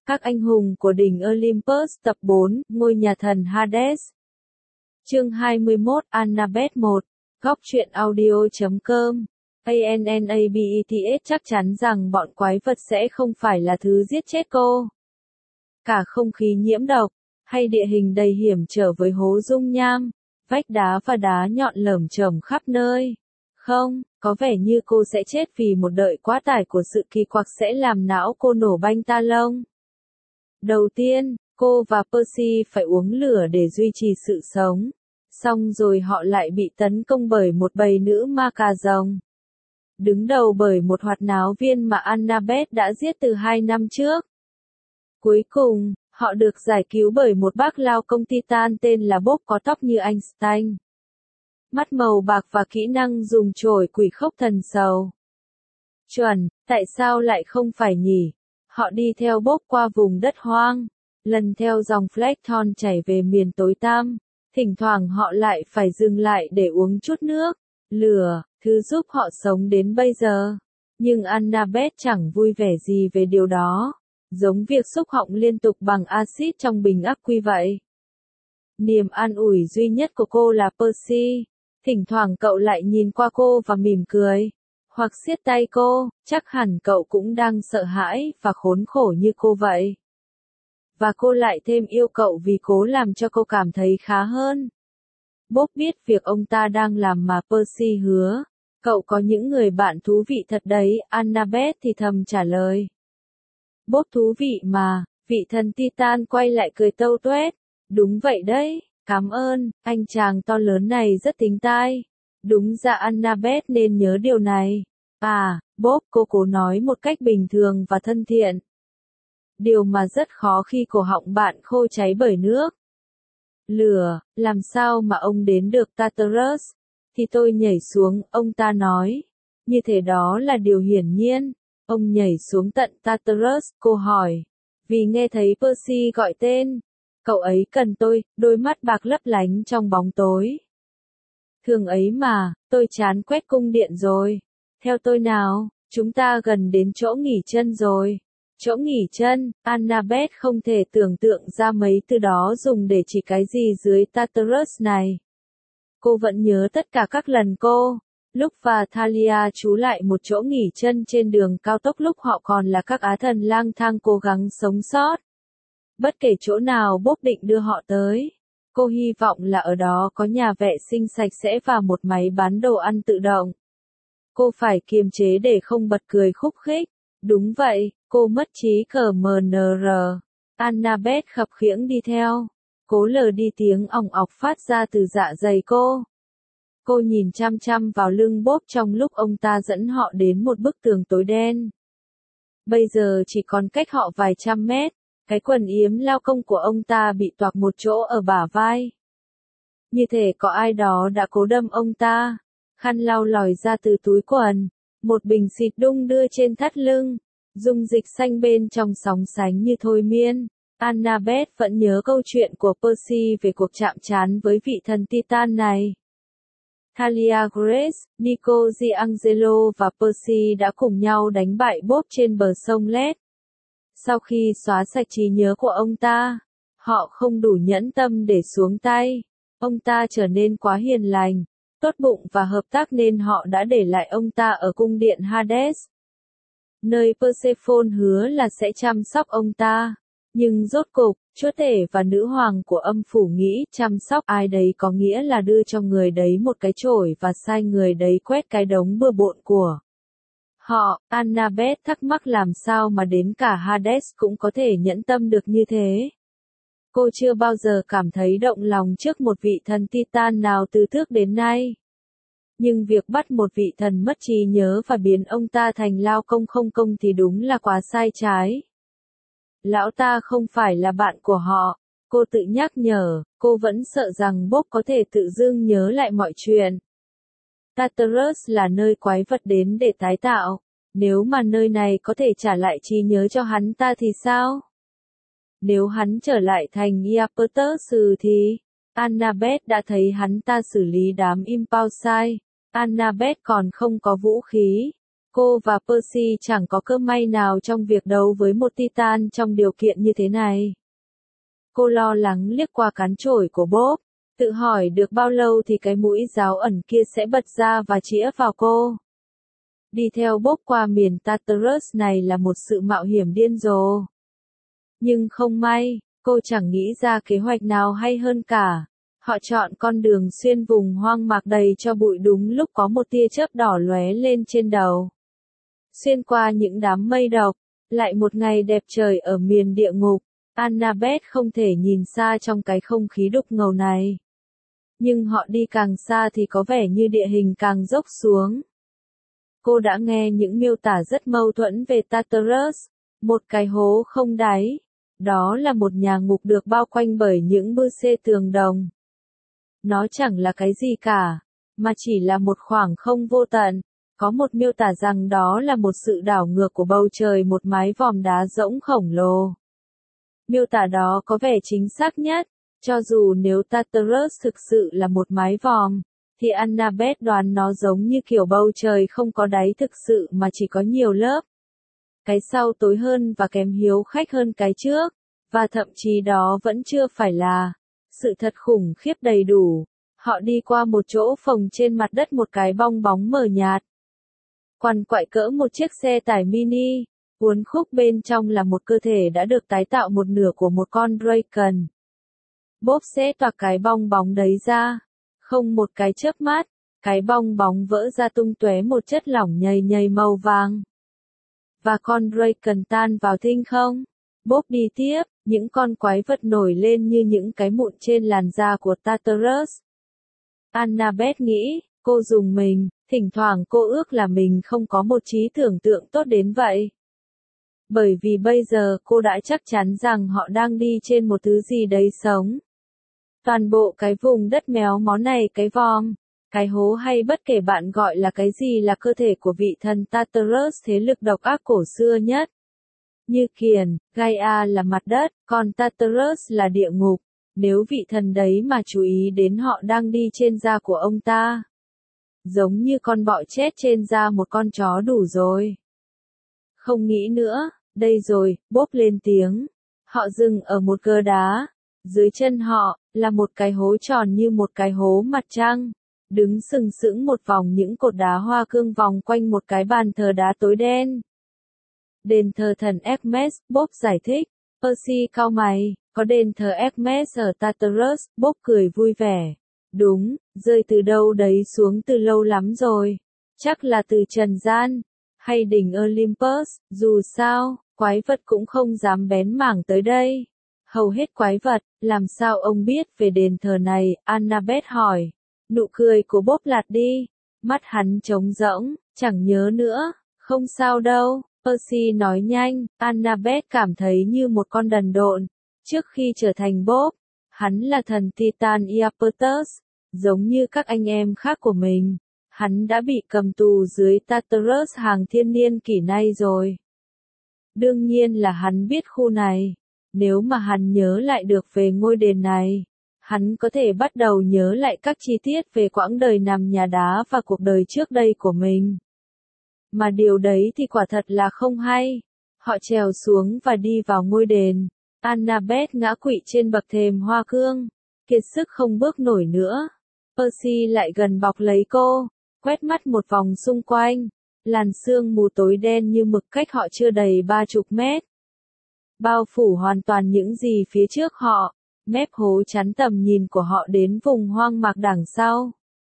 Các anh hùng của đỉnh Olympus tập 4, ngôi nhà thần Hades. Chương 21, Annabeth 1, góc truyện audio.com. ANNABETS chắc chắn rằng bọn quái vật sẽ không phải là thứ giết chết cô. Cả không khí nhiễm độc, hay địa hình đầy hiểm trở với hố dung nham, vách đá và đá nhọn lởm chởm khắp nơi. Không, có vẻ như cô sẽ chết vì một đợi quá tải của sự kỳ quặc sẽ làm não cô nổ banh ta lông. Đầu tiên, cô và Percy phải uống lửa để duy trì sự sống. Xong rồi họ lại bị tấn công bởi một bầy nữ ma cà rồng. Đứng đầu bởi một hoạt náo viên mà Annabeth đã giết từ 2 năm trước. Cuối cùng, họ được giải cứu bởi một bác lao công Titan tên là Bob có tóc như Einstein. Mắt màu bạc và kỹ năng dùng chổi quỷ khốc thần sầu. Chuẩn, tại sao lại không phải nhỉ? Họ đi theo Bob qua vùng đất hoang, lần theo dòng Fleckton chảy về miền tối tăm. Thỉnh thoảng họ lại phải dừng lại để uống chút nước, lửa, thứ giúp họ sống đến bây giờ. Nhưng Annabeth chẳng vui vẻ gì về điều đó, giống việc xúc họng liên tục bằng axit trong bình ắc quy vậy. Niềm an ủi duy nhất của cô là Percy. Thỉnh thoảng cậu lại nhìn qua cô và mỉm cười, hoặc siết tay cô, chắc hẳn cậu cũng đang sợ hãi và khốn khổ như cô vậy. Và cô lại thêm yêu cậu vì cố làm cho cô cảm thấy khá hơn. Bob biết việc ông ta đang làm mà Percy hứa. Cậu có những người bạn thú vị thật đấy, Annabeth thì thầm trả lời. Bob thú vị mà, vị thần Titan quay lại cười tâu tuét. Đúng vậy đấy, cảm ơn, anh chàng to lớn này rất tính tai. Đúng ra Annabeth nên nhớ điều này. À, Bob, cô cố nói một cách bình thường và thân thiện. Điều mà rất khó khi cổ họng bạn khô cháy bởi nước. Lửa, làm sao mà ông đến được Tartarus? Thì tôi nhảy xuống, ông ta nói. Như thế đó là điều hiển nhiên. Ông nhảy xuống tận Tartarus, cô hỏi. Vì nghe thấy Percy gọi tên. Cậu ấy cần tôi, đôi mắt bạc lấp lánh trong bóng tối. Thường ấy mà, tôi chán quét cung điện rồi. Theo tôi nào, chúng ta gần đến chỗ nghỉ chân rồi. Chỗ nghỉ chân, Annabeth không thể tưởng tượng ra mấy từ đó dùng để chỉ cái gì dưới Tartarus này. Cô vẫn nhớ tất cả các lần cô, Luke và Thalia trú lại một chỗ nghỉ chân trên đường cao tốc lúc họ còn là các á thần lang thang cố gắng sống sót. Bất kể chỗ nào Bob định đưa họ tới, cô hy vọng là ở đó có nhà vệ sinh sạch sẽ và một máy bán đồ ăn tự động. Cô phải kiềm chế để không bật cười khúc khích. Đúng vậy, cô mất trí CMNR. Annabeth khập khiễng đi theo. Cố lờ đi tiếng ỏng ọc phát ra từ dạ dày cô. Cô nhìn chăm chăm vào lưng Bob trong lúc ông ta dẫn họ đến một bức tường tối đen. Bây giờ chỉ còn cách họ vài trăm mét. Cái quần yếm lao công của ông ta bị toạc một chỗ ở bả vai. Như thể có ai đó đã cố đâm ông ta. Khăn lau lòi ra từ túi quần. Một bình xịt đung đưa trên thắt lưng. Dung dịch xanh bên trong sóng sánh như thôi miên. Annabeth vẫn nhớ câu chuyện của Percy về cuộc chạm trán với vị thần Titan này. Thalia Grace, Nico Giangelo và Percy đã cùng nhau đánh bại Bob trên bờ sông Led. Sau khi xóa sạch trí nhớ của ông ta, họ không đủ nhẫn tâm để xuống tay. Ông ta trở nên quá hiền lành, tốt bụng và hợp tác nên họ đã để lại ông ta ở cung điện Hades. Nơi Persephone hứa là sẽ chăm sóc ông ta. Nhưng rốt cục, chúa tể và nữ hoàng của âm phủ nghĩ chăm sóc ai đấy có nghĩa là đưa cho người đấy một cái chổi và sai người đấy quét cái đống bừa bộn của họ. Annabeth thắc mắc làm sao mà đến cả Hades cũng có thể nhẫn tâm được như thế. Cô chưa bao giờ cảm thấy động lòng trước một vị thần Titan nào từ trước đến nay. Nhưng việc bắt một vị thần mất trí nhớ và biến ông ta thành lao công không công thì đúng là quá sai trái. Lão ta không phải là bạn của họ, cô tự nhắc nhở, cô vẫn sợ rằng Bob có thể tự dưng nhớ lại mọi chuyện. Tartarus là nơi quái vật đến để tái tạo, nếu mà nơi này có thể trả lại trí nhớ cho hắn ta thì sao? Nếu hắn trở lại thành Iapetus thì, Annabeth đã thấy hắn ta xử lý đám Impulse. Annabeth còn không có vũ khí. Cô và Percy chẳng có cơ may nào trong việc đấu với một Titan trong điều kiện như thế này. Cô lo lắng liếc qua cán chổi của Bob, tự hỏi được bao lâu thì cái mũi giáo ẩn kia sẽ bật ra và chĩa vào cô. Đi theo Bob qua miền Tartarus này là một sự mạo hiểm điên rồ. Nhưng không may, cô chẳng nghĩ ra kế hoạch nào hay hơn cả. Họ chọn con đường xuyên vùng hoang mạc đầy cho bụi đúng lúc có một tia chớp đỏ lóe lên trên đầu. Xuyên qua những đám mây độc, lại một ngày đẹp trời ở miền địa ngục, Annabeth không thể nhìn xa trong cái không khí đục ngầu này. Nhưng họ đi càng xa thì có vẻ như địa hình càng dốc xuống. Cô đã nghe những miêu tả rất mâu thuẫn về Tartarus, một cái hố không đáy. Đó là một nhà ngục được bao quanh bởi những bư xê tường đồng. Nó chẳng là cái gì cả, mà chỉ là một khoảng không vô tận. Có một miêu tả rằng đó là một sự đảo ngược của bầu trời, một mái vòm đá rỗng khổng lồ. Miêu tả đó có vẻ chính xác nhất, cho dù nếu Tartarus thực sự là một mái vòm, thì Annabeth đoán nó giống như kiểu bầu trời không có đáy thực sự mà chỉ có nhiều lớp. Cái sau tối hơn và kém hiếu khách hơn cái trước, và thậm chí đó vẫn chưa phải là sự thật khủng khiếp đầy đủ. Họ đi qua một chỗ phồng trên mặt đất, một cái bong bóng mờ nhạt. Quằn quại cỡ một chiếc xe tải mini, uốn khúc bên trong là một cơ thể đã được tái tạo một nửa của một con Draken. Bob xé toạc cái bong bóng đấy ra. Không một cái chớp mắt, cái bong bóng vỡ ra tung tóe một chất lỏng nhầy nhầy màu vàng. Và con Draken tan vào thinh không. Bob đi tiếp, những con quái vật nổi lên như những cái mụn trên làn da của Tartarus. Annabeth nghĩ, cô rùng mình, thỉnh thoảng cô ước là mình không có một trí tưởng tượng tốt đến vậy. Bởi vì bây giờ cô đã chắc chắn rằng họ đang đi trên một thứ gì đấy sống. Toàn bộ cái vùng đất méo mó này, cái vòm, cái hố hay bất kể bạn gọi là cái gì, là cơ thể của vị thần Tartarus, thế lực độc ác cổ xưa nhất. Như kiền, Gaia là mặt đất, còn Tartarus là địa ngục. Nếu vị thần đấy mà chú ý đến họ đang đi trên da của ông ta, giống như con bọ chết trên da một con chó đủ rồi. Không nghĩ nữa, đây rồi, Bob lên tiếng. Họ dừng ở một gờ đá. Dưới chân họ, là một cái hố tròn như một cái hố mặt trăng. Đứng sừng sững một vòng những cột đá hoa cương vòng quanh một cái bàn thờ đá tối đen. Đền thờ thần Hermes, Bob giải thích. Percy cau mày, có đền thờ Hermes ở Tartarus, Bob cười vui vẻ. Đúng, rơi từ đâu đấy xuống từ lâu lắm rồi. Chắc là từ trần gian, hay đỉnh Olympus, dù sao, quái vật cũng không dám bén mảng tới đây. Hầu hết quái vật, làm sao ông biết về đền thờ này, Annabeth hỏi. Nụ cười của Bob lạt đi, mắt hắn trống rỗng, chẳng nhớ nữa, không sao đâu, Percy nói nhanh. Annabeth cảm thấy như một con đần độn. Trước khi trở thành Bob, hắn là thần Titan Iapetus, giống như các anh em khác của mình. Hắn đã bị cầm tù dưới Tartarus hàng thiên niên kỷ nay rồi. Đương nhiên là hắn biết khu này. Nếu mà hắn nhớ lại được về ngôi đền này, hắn có thể bắt đầu nhớ lại các chi tiết về quãng đời nằm nhà đá và cuộc đời trước đây của mình. Mà điều đấy thì quả thật là không hay. Họ trèo xuống và đi vào ngôi đền. Annabeth ngã quỵ trên bậc thềm hoa cương, kiệt sức không bước nổi nữa. Percy lại gần bọc lấy cô, quét mắt một vòng xung quanh. Làn sương mù tối đen như mực cách họ chưa đầy 30 mét. Bao phủ hoàn toàn những gì phía trước họ, mép hố chắn tầm nhìn của họ đến vùng hoang mạc đằng sau.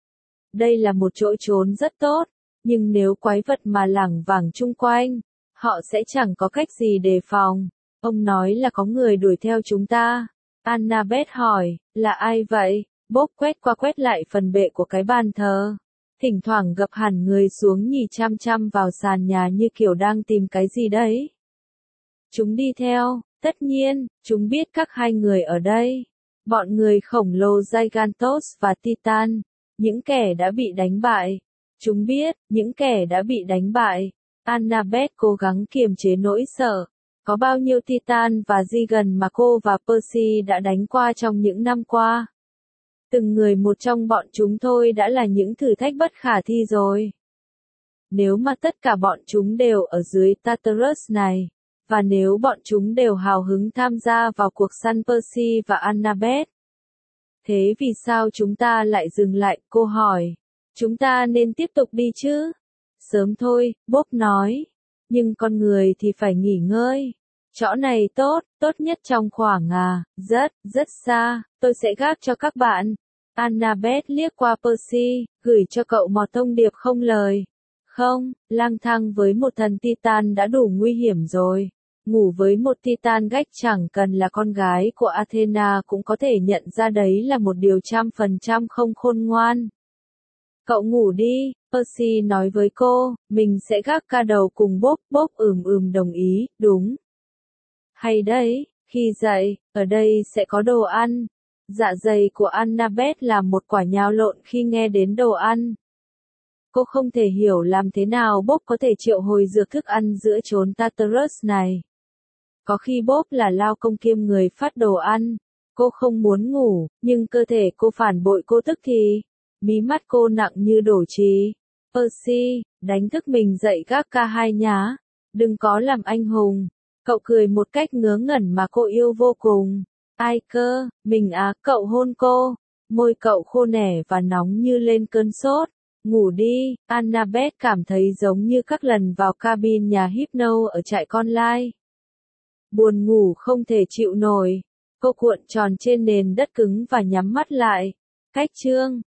Đây là một chỗ trốn rất tốt, nhưng nếu quái vật mà lảng vảng chung quanh, họ sẽ chẳng có cách gì đề phòng. Ông nói là có người đuổi theo chúng ta. Annabeth hỏi, là ai vậy? Bob quét qua quét lại phần bệ của cái bàn thờ. Thỉnh thoảng gập hẳn người xuống nhìn chăm chăm vào sàn nhà như kiểu đang tìm cái gì đấy. Chúng đi theo, tất nhiên, chúng biết các hai người ở đây. Bọn người khổng lồ Gigantos và Titan, những kẻ đã bị đánh bại. Chúng biết, những kẻ đã bị đánh bại. Annabeth cố gắng kiềm chế nỗi sợ. Có bao nhiêu Titan và Gigan mà cô và Percy đã đánh qua trong những năm qua? Từng người một trong bọn chúng thôi đã là những thử thách bất khả thi rồi. nếu mà tất cả bọn chúng đều ở dưới Tartarus này, và nếu bọn chúng đều hào hứng tham gia vào cuộc săn Percy và Annabeth. Thế vì sao chúng ta lại dừng lại, cô hỏi. Chúng ta nên tiếp tục đi chứ? Sớm thôi, Bob nói. Nhưng con người thì phải nghỉ ngơi. Chỗ này tốt nhất trong khoảng rất xa, tôi sẽ gác cho các bạn. Annabeth liếc qua Percy, gửi cho cậu một thông điệp không lời. Không, lang thang với một thần Titan đã đủ nguy hiểm rồi. Ngủ với một Titan gách chẳng cần là con gái của Athena cũng có thể nhận ra đấy là một điều 100% không khôn ngoan. Cậu ngủ đi, Percy nói với cô, mình sẽ gác ca đầu cùng Bob. Bob đồng ý, đúng. Hay đấy, khi dậy, ở đây sẽ có đồ ăn. Dạ dày của Annabeth là một quả nhào lộn khi nghe đến đồ ăn. Cô không thể hiểu làm thế nào Bob có thể triệu hồi dược thức ăn giữa chốn Tartarus này. Có khi Bob là lao công kiêm người phát đồ ăn. Cô không muốn ngủ, nhưng cơ thể cô phản bội cô tức thì. Mí mắt cô nặng như đổ trì. Percy, đánh thức mình dậy gác ca hai nhá. Đừng có làm anh hùng. Cậu cười một cách ngớ ngẩn mà cô yêu vô cùng. Ai cơ, mình cậu hôn cô. Môi cậu khô nẻ và nóng như lên cơn sốt. Ngủ đi, Annabeth cảm thấy giống như các lần vào cabin nhà Hypno ở trại con lai. Buồn ngủ không thể chịu nổi. Cô cuộn tròn trên nền đất cứng và nhắm mắt lại. Cách chương